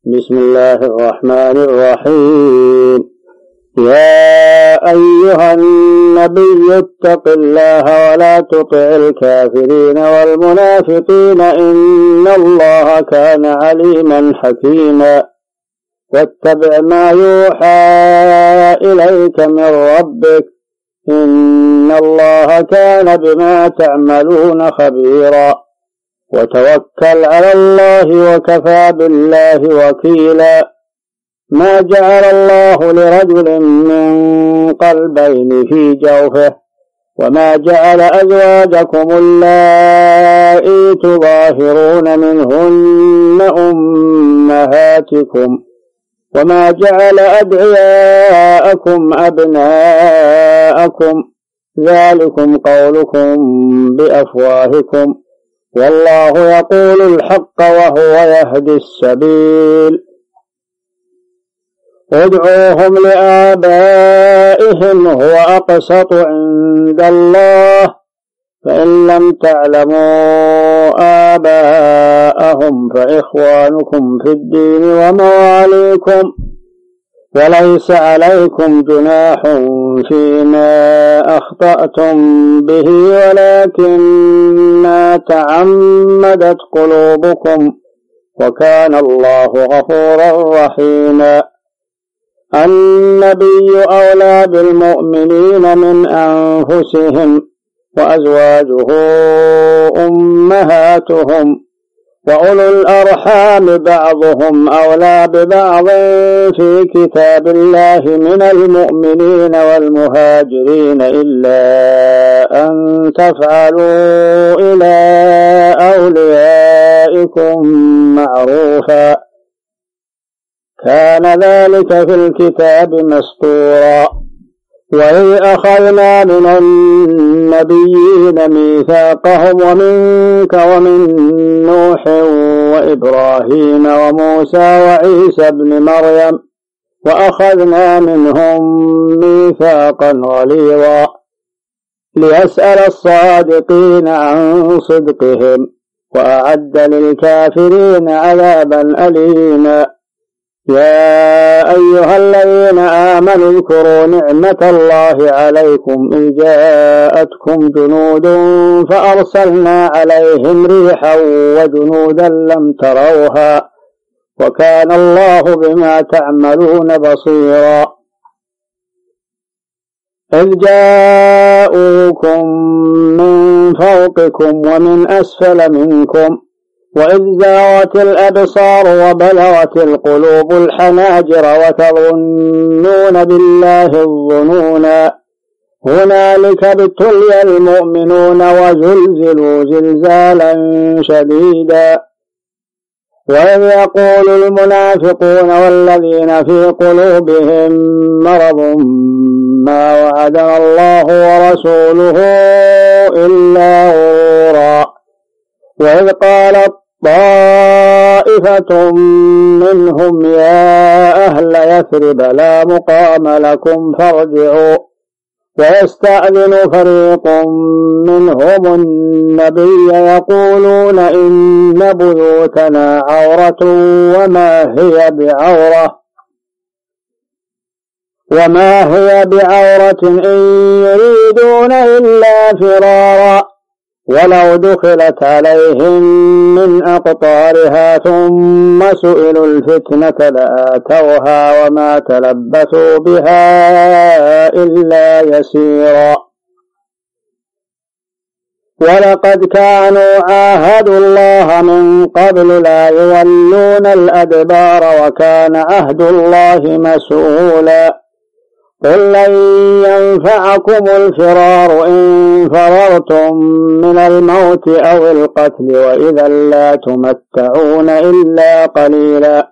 بسم الله الرحمن الرحيم. يا أيها النبي اتق الله ولا تطع الكافرين والمنافقين إن الله كان عليما حكيما. واتبع ما يوحى إليك من ربك إن الله كان بما تعملون خبيرا. وتوكل على الله وكفى بالله وكيلا. ما جعل الله لرجل من قلبين في جوفه وما جعل أزواجكم اللائي تظاهرون منهن أمهاتكم وما جعل أدعياءكم أبناءكم ذلكم قولكم بأفواهكم والله يقول الحق وهو يهدي السبيل. ادعوهم لآبائهم هو أقسط عند الله فإن لم تعلموا آباءهم فإخوانكم في الدين ومواليكم وليس عليكم جناح فيما أخطأتم به ولكن ما تعمدت قلوبكم وكان الله غفورا رحيما. النبي أولى بالمؤمنين من أنفسهم وأزواجه أمهاتهم وأولو الأرحام بعضهم أولى ببعض في كتاب الله من المؤمنين والمهاجرين إلا أن تفعلوا إلى أوليائكم معروفا كان ذلك في الكتاب مسطورا. وإذ أخذنا من النبيين ميثاقهم ومنك ومن نوح وإبراهيم وموسى وعيسى ابن مريم وأخذنا منهم ميثاقا غليظا ليسأل الصادقين عن صدقهم وأعد للكافرين عذابا أليما. يا أيها الذين آمنوا اذكروا نعمة الله عليكم إذ جاءتكم جنود فأرسلنا عليهم ريحا وجنودا لم تروها وكان الله بما تعملون بصيرا. إذ جاءوكم من فوقكم ومن أسفل منكم وإذ زاغت الأبصار وبلغت القلوب الحناجر وتظنون بالله الظنونا هنالك ابتلي المؤمنون وزلزلوا زلزالا شديدا. وإذ يقول المنافقون والذين في قلوبهم مرض ما وعدنا الله ورسوله إلا غرورا. وإذ قالت طائفة منهم يا أهل يثرب لا مقام لكم فارجعوا ويستأذن فريق منهم النبي يقولون إن بيوتنا عورة وما هي بعورة إن يريدون إلا فرارا ولو دخلت عليهم من أقطارها ثم سئلوا الفتنة لآتوها وما تلبثوا بها إلا يسيرا. ولقد كانوا عاهدوا الله من قبل لا يولون الأدبار وكان عهد الله مسؤولا. قل لن ينفعكم الفرار إن فررتم من الموت أو القتل وإذا لا تمتعون إلا قليلا.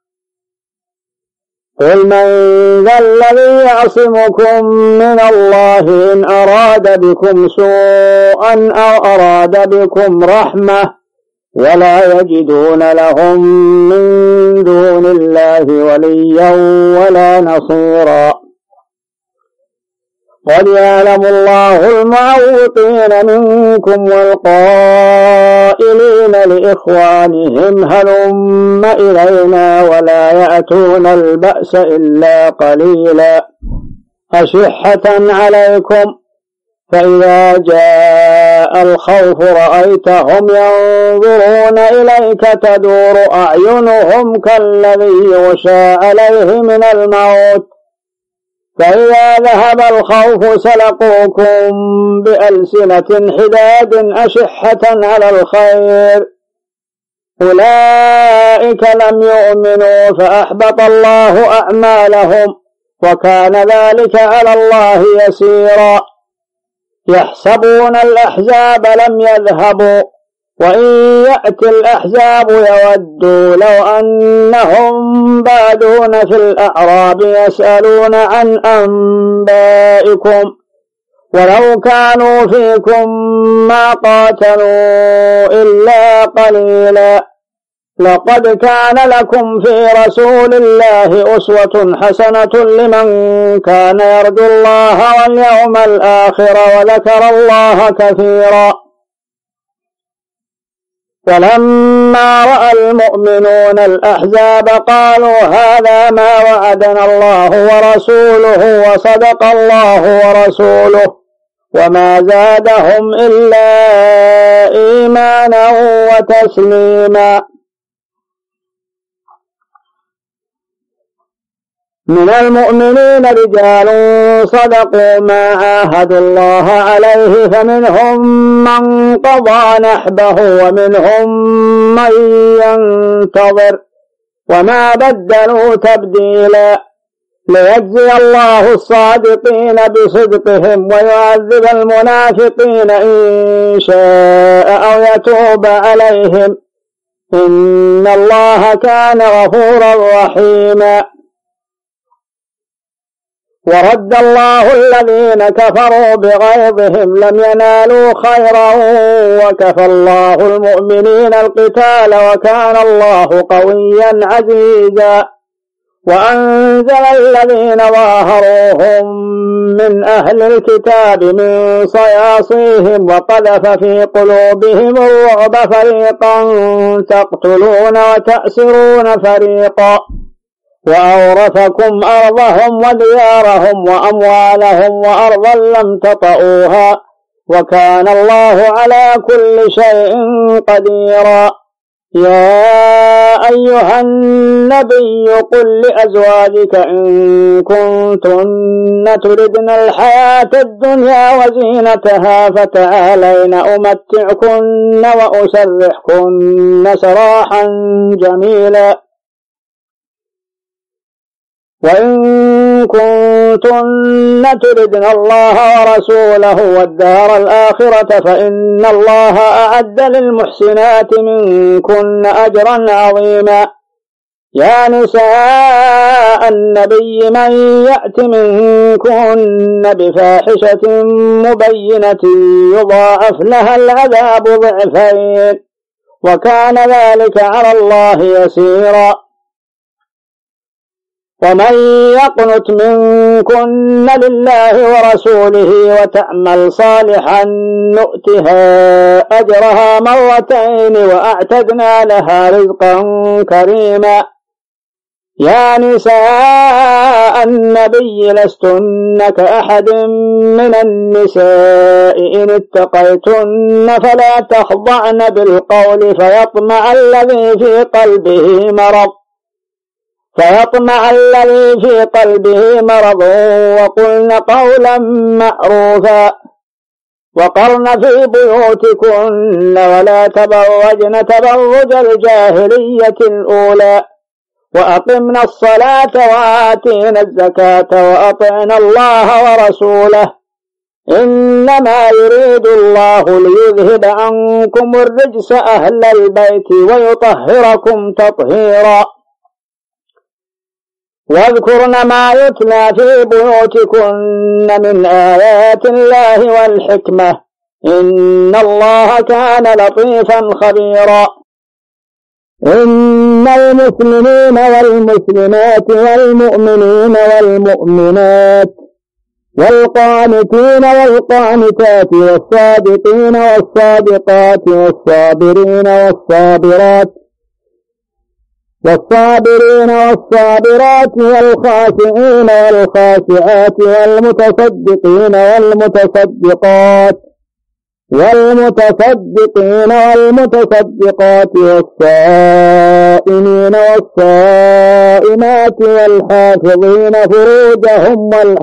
قل من ذا الذي يعصمكم من الله إن أراد بكم سوءا أو أراد بكم رحمة ولا يجدون لهم من دون الله وليا ولا نصيرا. قد يعلم الله المعوقين منكم والقائلين لإخوانهم هلم إلينا ولا يأتون البأس إلا قليلا أشحة عليكم فإذا جاء الخوف رأيتهم ينظرون إليك تدور أعينهم كالذي يغشى عليه من الموت فإذا ذهب الخوف سلقوكم بألسنة حداد أشحة على الخير أولئك لم يؤمنوا فأحبط الله أعمالهم وكان ذلك على الله يسيرا يحسبون الأحزاب لم يذهبوا وإن يأتي الأحزاب يودوا لو أنهم بادون في الأعراب يسألون عن أنبائكم ولو كانوا فيكم ما قاتلوا إلا قليلا لقد كان لكم في رسول الله أسوة حسنة لمن كان يرجو الله واليوم الآخر وذكر الله كثيرا ولما رأى المؤمنون الأحزاب قالوا هذا ما وعدنا الله ورسوله وصدق الله ورسوله وما زادهم إلا إيمانا وتسليما من المؤمنين رجال صدقوا ما عاهدوا الله عليه فمنهم من قضى نحبه ومنهم من ينتظر وما بدلوا تبديلا ليجزي الله الصادقين بصدقهم ويعذب المنافقين إن شاء أو يتوب عليهم إن الله كان غفورا رحيما ورد الله الذين كفروا بغيظهم لم ينالوا خيرا وكفى الله المؤمنين القتال وكان الله قويا عزيزا وأنزل الذين ظاهروهم من أهل الكتاب من صياصيهم وقذف في قلوبهم الرعب فريقا تقتلون وتأسرون فريقا وأورثكم أرضهم وديارهم وأموالهم وأرضا لم تطئوها وكان الله على كل شيء قديرا يا أيها النبي قل لأزواجك إن كنتن تردن الحياة الدنيا وزينتها فتعالين أمتعكن وأسرحكن سراحا جميلا وإن كنتن تردن الله ورسوله والدار الآخرة فإن الله أعد للمحسنات منكن أجرا عظيما يا نساء النبي من يأت منكن بفاحشة مبينة يضاعف لها العذاب ضعفين وكان ذلك على الله يسيرا ومن يقنت منكن لله ورسوله وتعمل صالحا نؤتها أجرها مرتين وأعتدنا لها رزقا كريما يا نساء النبي لستن كأحد من النساء إن اتقيتن فلا تخضعن بالقول فيطمع الذي في قلبه مرض وقلن قولا معروفا وقرن في بيوتكن ولا تبرجن تبرج الجاهلية الأولى وأقمنا الصلاة وآتينا الزكاة وأطعنا الله ورسوله إنما يريد الله ليذهب عنكم الرجس أهل البيت ويطهركم تطهيرا واذكرن ما يتلى في بيوتكن من آيات الله والحكمة إن الله كان لطيفا خبيرا إن المسلمين والمسلمات والمؤمنين والمؤمنات والقانتين والقانتات والصادقين والصادقات والصابرين والصابرات والخاشعين والخاشعات والمتصدقين والمتصدقات والصائمين والصائمات والحافظين فروجهم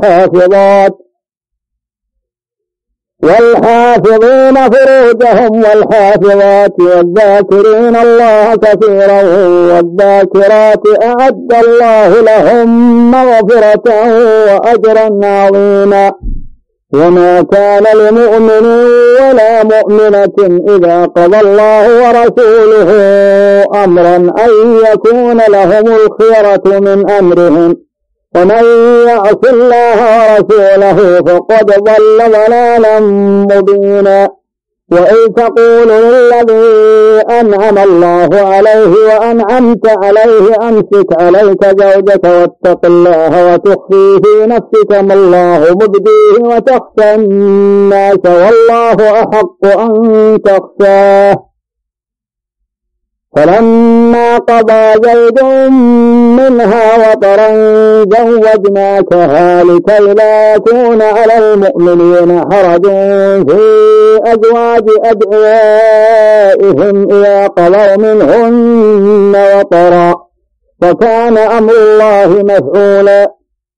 والحافظات والذاكرين الله كثيرا والذاكرات أعد الله لهم مغفرة وأجرا عظيما. وما كان لمؤمن ولا مؤمنة إذا قضى الله ورسوله أمرا أن يكون لهم الخيرة من أمرهم، ومن يعص الله ورسوله فقد ضل ضلالا مبينا. وإذ تقول للذي أنعم الله عليه وأنعمت عليه أمسك عليك زوجك واتق الله وتخفي في نفسك ما الله مبديه وتخشى الناس والله أحق أن تخشاه. فلما قضى زيد منها وطرا زوجناكها لكي لا يكون على المؤمنين حرج في أزواج أدعيائهم إذا قضوا منهن وطرا، وكان أمر الله مفعولا.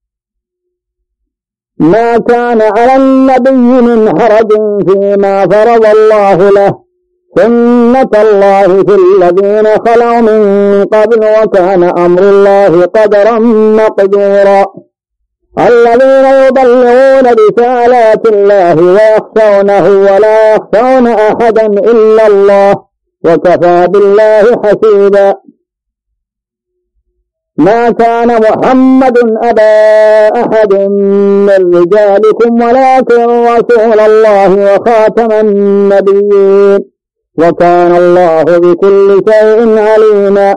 ما كان على النبي من حرج فيما فرض الله له، سنة الله في الذين خلوا من قبل وكان أمر الله قدرا مقدورا. الذين يبلغون رسالات الله ويخشونه ولا يخشون أحدا إلا الله وكفى بالله حسيبا. ما كان محمد أبا أحد من رجالكم ولكن رسول الله وخاتم النبيين وكان الله بكل شيء عليما.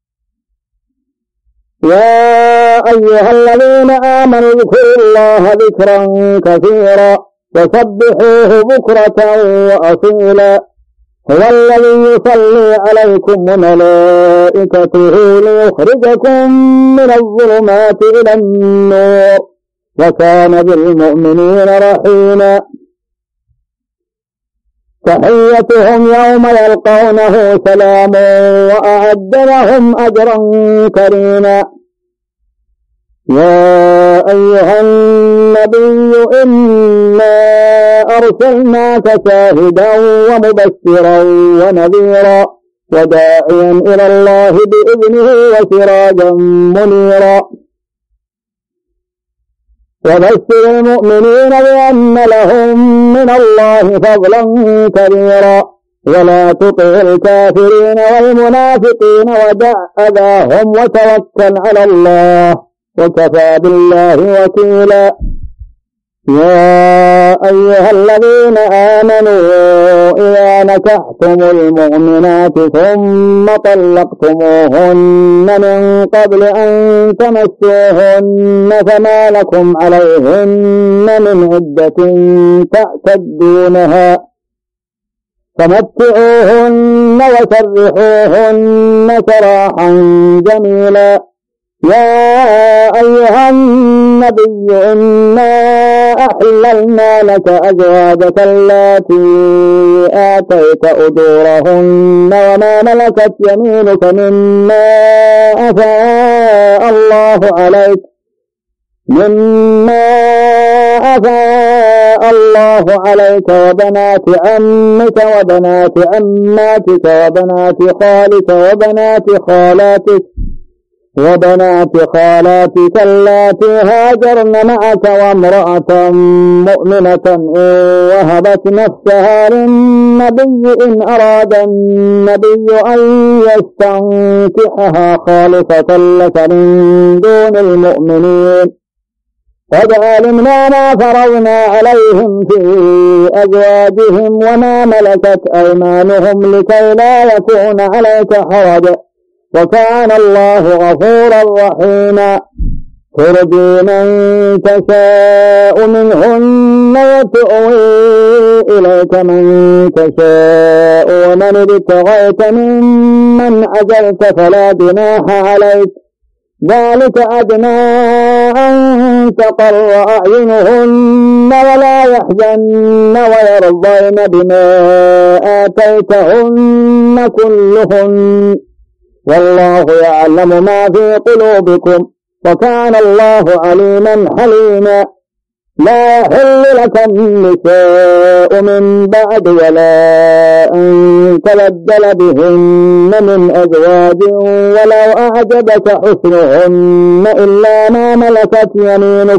يا أيها الذين آمنوا اذكروا الله ذكرا كثيرا وسبحوه بكرة وأصيلا. هو الذي يصلي عليكم وملائكته ليخرجكم من الظلمات إلى النور وكان بالمؤمنين رحيما. تحيتهم يوم يلقونه سلام وأعد لهم أجرا كريما. يا أيها النبي إنا أرسلناك شاهدا ومبشرا ونذيرا وداعيا إلى الله بإذنه وسراجا منيرا. وبشر المؤمنين بأن لهم من الله فضلا كبيرا ولا تطع الكافرين والمنافقين ودع أذاهم وتوكل على الله وكفى بالله وكيلا. يا أيها الذين آمنوا إذا نكحتم المؤمنات ثم طلقتموهن من قبل أن تمسوهن فما لكم عليهن من عدة تعتدونها فمتعوهن وسرحوهن سراحا جميلا. يا أيها النبي إنا أحللنا لك أزواجك اللاتي آتيت أجورهن وما ملكت يمينك مما أفاء الله عليك وبنات عمك وبنات عماتك وبنات خالك وبنات خالاتك اللاتي هاجرن معك وامرأة مؤمنة إن وهبت نفسها للنبي إن أراد النبي أن يستنكحها خالصة لك من دون المؤمنين. قد علمنا ما فرضنا عليهم في أزواجهم وما ملكت أيمانهم لكي لا يكون عليك حرج وكان الله غفورا رحيما. ترجي من تشاء منهن وتؤوي إليك من تشاء ومن ابتغيت ممن عزلت فلا جناح عليك ذلك أدنى أن تقر أعينهن ولا يحزن ويرضين بما آتيتهن كلهن والله يعلم ما في قلوبكم وكان الله عليما حليما لا يحل لك النساء من بعد ولا أن تبدل بهن من أزواج ولو أعجبك حسنهن إلا ما ملكت يمينك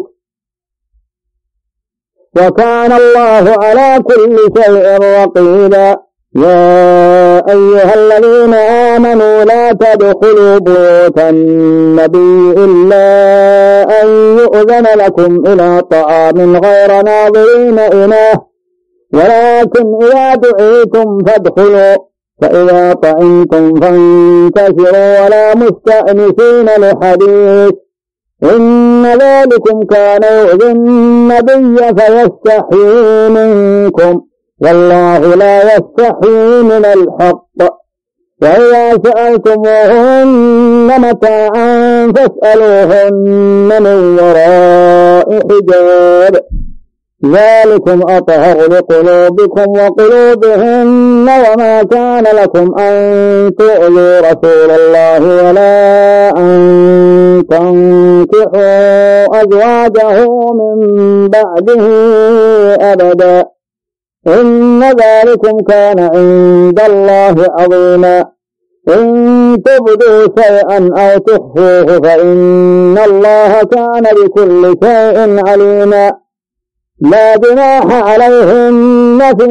وكان الله على كل شيء رقيبا يا أيها الذين آمنوا لا تدخلوا بيوت النبي إلا أن يؤذن لكم إلى طعام غير ناظرين إناه ولكن إذا دعيتم فادخلوا فإذا طعمتم فانتشروا ولا مستأنسين لحديث إن ذلكم كان يؤذي النبي فيستحيي منكم والله لا يستحيي من الحق وإذا سألتموهن متاعا فاسألوهن من وراء حجاب ذلكم أطهر لقلوبكم وقلوبهن وما كان لكم أن تؤذوا رسول الله ولا أن تنكحوا أزواجه من بعده أبدا إن ذلكم كان عند الله عظيما إن تبدوا شيئا أو تخفوه فإن الله كان بكل شيء عليما لا جناح عليهن في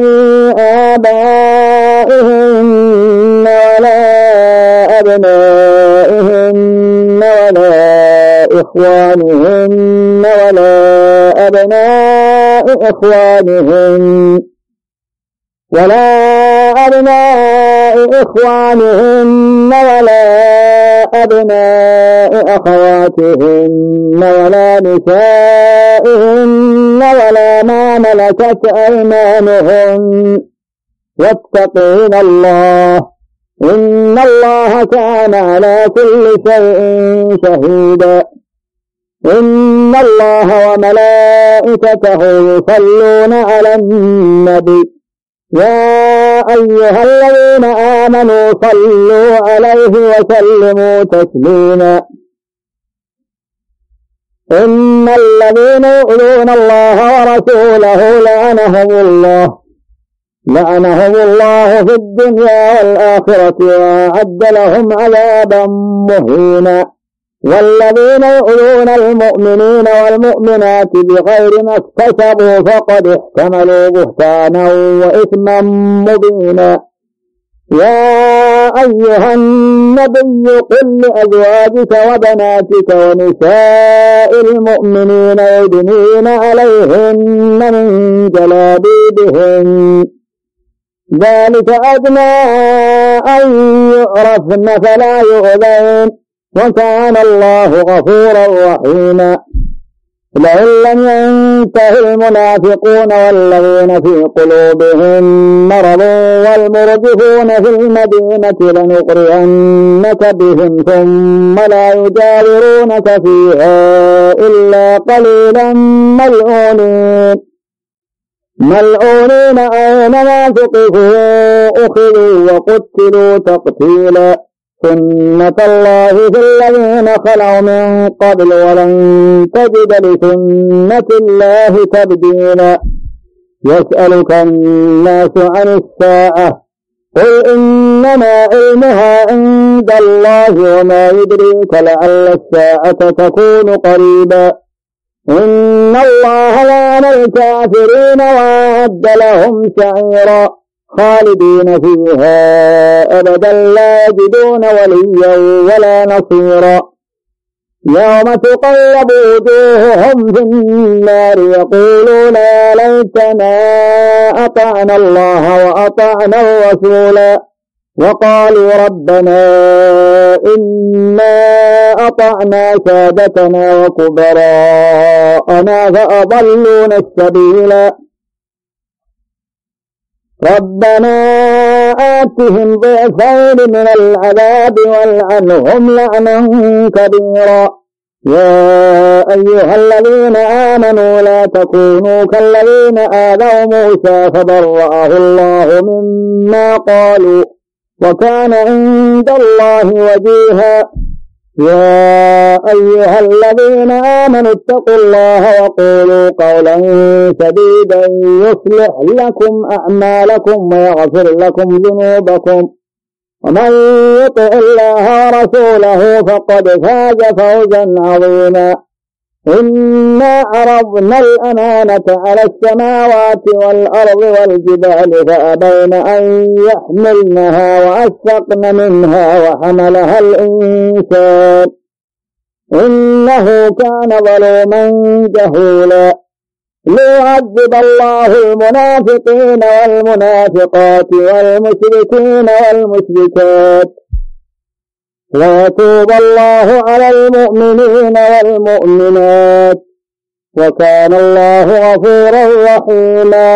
آبائهن ولا أبنائهن ولا إخوانهن ولا أبناء إخوانهن ولا أبناء إخوانهن ولا أبناء أخواتهن ولا نسائهن ولا ما ملكت أيمانهن واتقين الله إن الله كان على كل شيء شهيدا إن الله وملائكته يصلون على النبي يا أيها الذين آمنوا صلوا عليه وسلموا تسليما إن الذين يؤذون الله ورسوله لعنهم الله في الدنيا والآخرة وأعد لهم عذابا مهينا والذين يؤذون المؤمنين والمؤمنات بغير ما اكتسبوا فقد احتملوا بهتانا وإثما مبينا يا أيها النبي قل لأزواجك وبناتك ونساء المؤمنين يدنين عليهن من جلابيبهن ذلك أدنى أن يعرفن فلا يؤذين وكان الله غفورا رحيما لئن لم ينته المنافقون والذين في قلوبهم مرض والمرجفون في المدينة لنغرينك بهم ثم لا يجاورونك فيها إلا قليلا ملعونين أينما ثقفوا أخذوا وقتلوا تقتيلا سنة الله في الذين خلوا من قبل ولن تجد لسنة الله تبديلا يسألك الناس عن الساعة قل إنما علمها عند الله وما يدريك لعل الساعة تكون قريبا إن الله لعن الكافرين وأعد لهم سعيرا خالدين فيها أبدا لا يجدون وليا ولا نصيرا يوم تقلب وجوههم في النار يقولون يا ليتنا أطعنا الله وأطعنا الرسولا وقالوا ربنا إنا أطعنا سادتنا وكبراءنا فأضلونا السبيل ربنا آتهم ضعفين من العذاب والعنهم لعنا كبيرا يا أيها الذين آمنوا لا تكونوا كالذين آذوا موسى فبرأه الله مما قالوا وكان عند الله وجيها يا أيها الذين آمنوا اتقوا الله وقولوا قولا سديدا يصلح لكم أعمالكم ويغفر لكم ذنوبكم ومن يطع الله ورسوله فقد فاز فوزا عظيما إنا عرضنا الأمانة على السماوات والأرض والجبال فأبين أن يحملنها وأشفقن منها وحملها الإنسان إنه كان ظلوما جهولا ليعذب الله المنافقين والمنافقات والمشركين والمشركات ويتوب الله على المؤمنين والمؤمنات وكان الله غفورا رحيما.